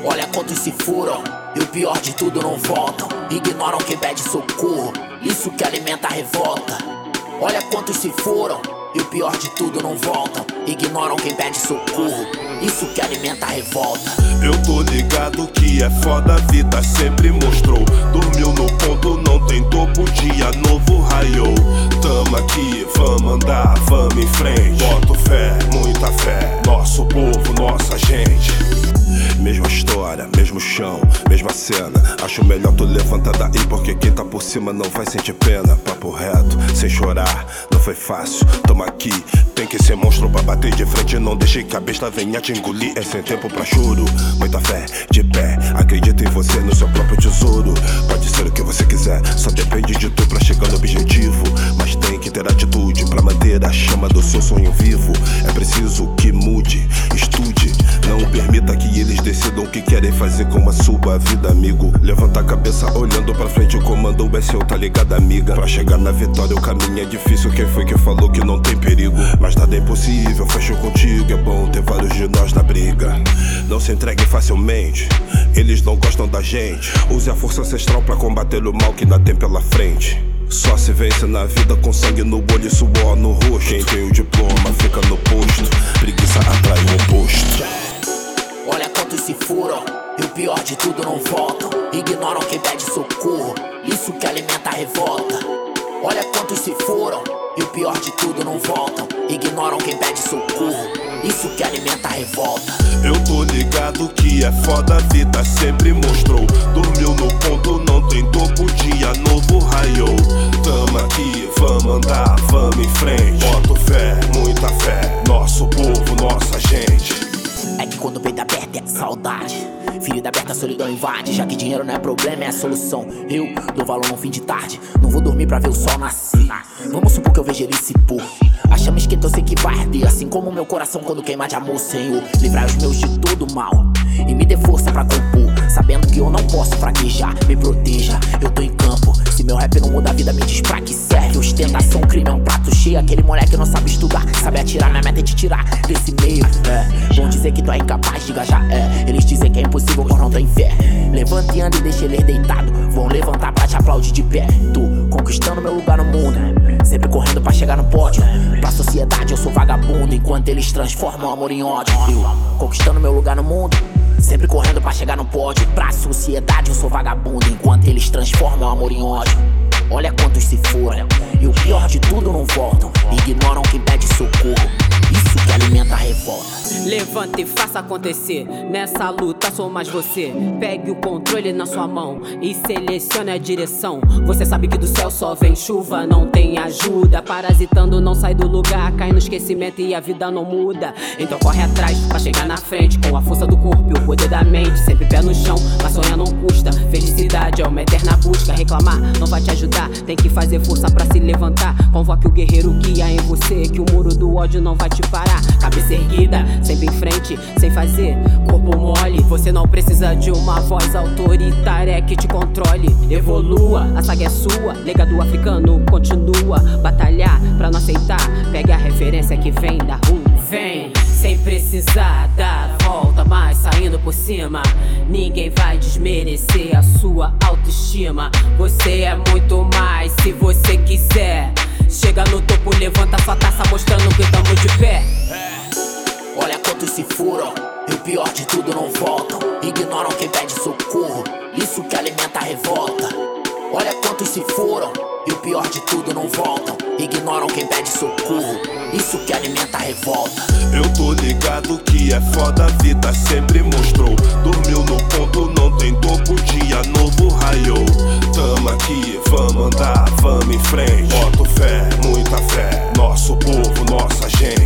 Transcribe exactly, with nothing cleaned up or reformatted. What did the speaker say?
Olha quantos se furam, e o pior de tudo não voltam. Ignoram quem pede socorro, isso que alimenta a revolta. Olha quantos se foram, e o pior de tudo não voltam. Ignoram quem pede socorro, isso que alimenta a revolta. Eu tô ligado que é foda, a vida sempre mostrou. Dormiu no ponto, não tem topo, dia novo raiou. Tamo aqui, vamos andar, vamos em frente. Boto fé, muita fé, nosso povo, nossa gente. Mesma história, mesmo chão, mesma cena. Acho melhor tu levanta daí, porque quem tá por cima não vai sentir pena. Papo reto, sem chorar, não foi fácil. Tamo aqui, tem que ser monstro pra bater de frente. Não deixe que a besta venha te engolir. É sem tempo pra choro, muita fé, de pé. Acredita em você, no seu próprio tesouro. Pode ser o que você quiser, só depende de tu pra chegar no objetivo. Mas tem que ter atitude pra manter a chama do seu sonho vivo. É preciso que mude, estude. Não permita que eles decidam o que querem fazer com a sua vida, amigo. Levanta a cabeça olhando pra frente, o comando é seu, tá ligado, amiga? Pra chegar na vitória o caminho é difícil. Quem foi que falou que não tem perigo? Mas nada é impossível, fecho contigo. É bom ter vários de nós na briga. Não se entregue facilmente, eles não gostam da gente. Use a força ancestral pra combater o mal que ainda tem pela frente. Só se vence na vida com sangue no olho e suor no rosto. Quem tem o diploma fica no posto, preguiça atrai o oposto. Olha quantos se furam, e o pior de tudo não voltam. Ignoram quem pede socorro, isso que alimenta a revolta. Olha quantos se foram, e o pior de tudo não voltam. Ignoram quem pede socorro, isso que alimenta a revolta. Eu tô ligado que é foda, a vida sempre mostrou. Dormiu no ponto, não tem topo, dia novo raiou. Tamo aqui, vamos andar, vamos em frente. Boto fé, muita fé, nosso povo, nossa gente. É que quando o peito aperta é saudade, ferida aberta a solidão invade. Já que dinheiro não é problema, é a solução. Eu dou valor no fim de tarde, não vou dormir pra ver o sol nascer. Vamos supor que eu vejo ele se pôr, a chama esquenta, eu sei que vai arder. Assim como meu coração quando queima de amor, Senhor. Livrai os meus de todo mal e me dê força pra compor, sabendo que eu não posso fraquejar. Me proteja, eu tô em campo. Se meu rap não muda a vida, me diz pra que serve. Ostentação, crime é um prato cheio. Aquele moleque não sabe estudar, sabe atirar. Minha meta é te tirar desse meio, é. Vão dizer que tu é incapaz de engajar, é. Eles dizem que é impossível por não ter fé. Levanta e anda e deixa eles deitado. Vão levantar pra te aplaudir de pé. Tô conquistando meu lugar no mundo, sempre correndo pra chegar no pódio. Pra sociedade eu sou vagabundo, enquanto eles transformam amor em ódio. Eu conquistando meu lugar no mundo, sempre correndo pra chegar no pódio. Pra sociedade eu sou vagabundo, enquanto eles transformam amor em ódio. Olha quantos se foram, e o pior de tudo não voltam. Ignoram quem pede socorro, isso que alimenta a revolta. Levanta e faça acontecer, nessa luta sou mais você. Pegue o controle na sua mão e selecione a direção. Você sabe que do céu só vem chuva, não tem ajuda. Parasitando não sai do lugar, cai no esquecimento e a vida não muda. Então corre atrás pra chegar na frente, com a força do corpo e o poder da mente. Sempre pé no chão, mas sonhar não custa. Felicidade é uma eterna busca, reclamar não vai te ajudar. Tem que fazer força pra se levantar. Convoque o guerreiro que há em você, que o muro do ódio não vai te parar. Cabeça erguida, sempre em frente, sem fazer corpo mole. Você não precisa de uma voz autoritária que te controle. Evolua, a saga é sua, legado africano continua. Batalhar pra não aceitar, pegue a referência que vem da rua. Vem, sem precisar dar a volta, mas saindo por cima. Ninguém vai desmerecer a sua autoestima. Você é muito mais se você quiser. Chega no topo, levanta sua taça mostrando que tamo de pé. Olha quantos se furam, e o pior de tudo não voltam. Ignoram quem pede socorro, isso que alimenta a revolta. Olha quantos se foram, e o pior de tudo não voltam. Ignoram quem pede socorro, isso que alimenta a revolta. Eu tô ligado que é foda, a vida sempre mostrou. Dormiu no ponto, não tem topo, dia novo raiou. Tamo aqui, vamos andar, vamos em frente. Boto fé, muita fé, nosso povo, nossa gente.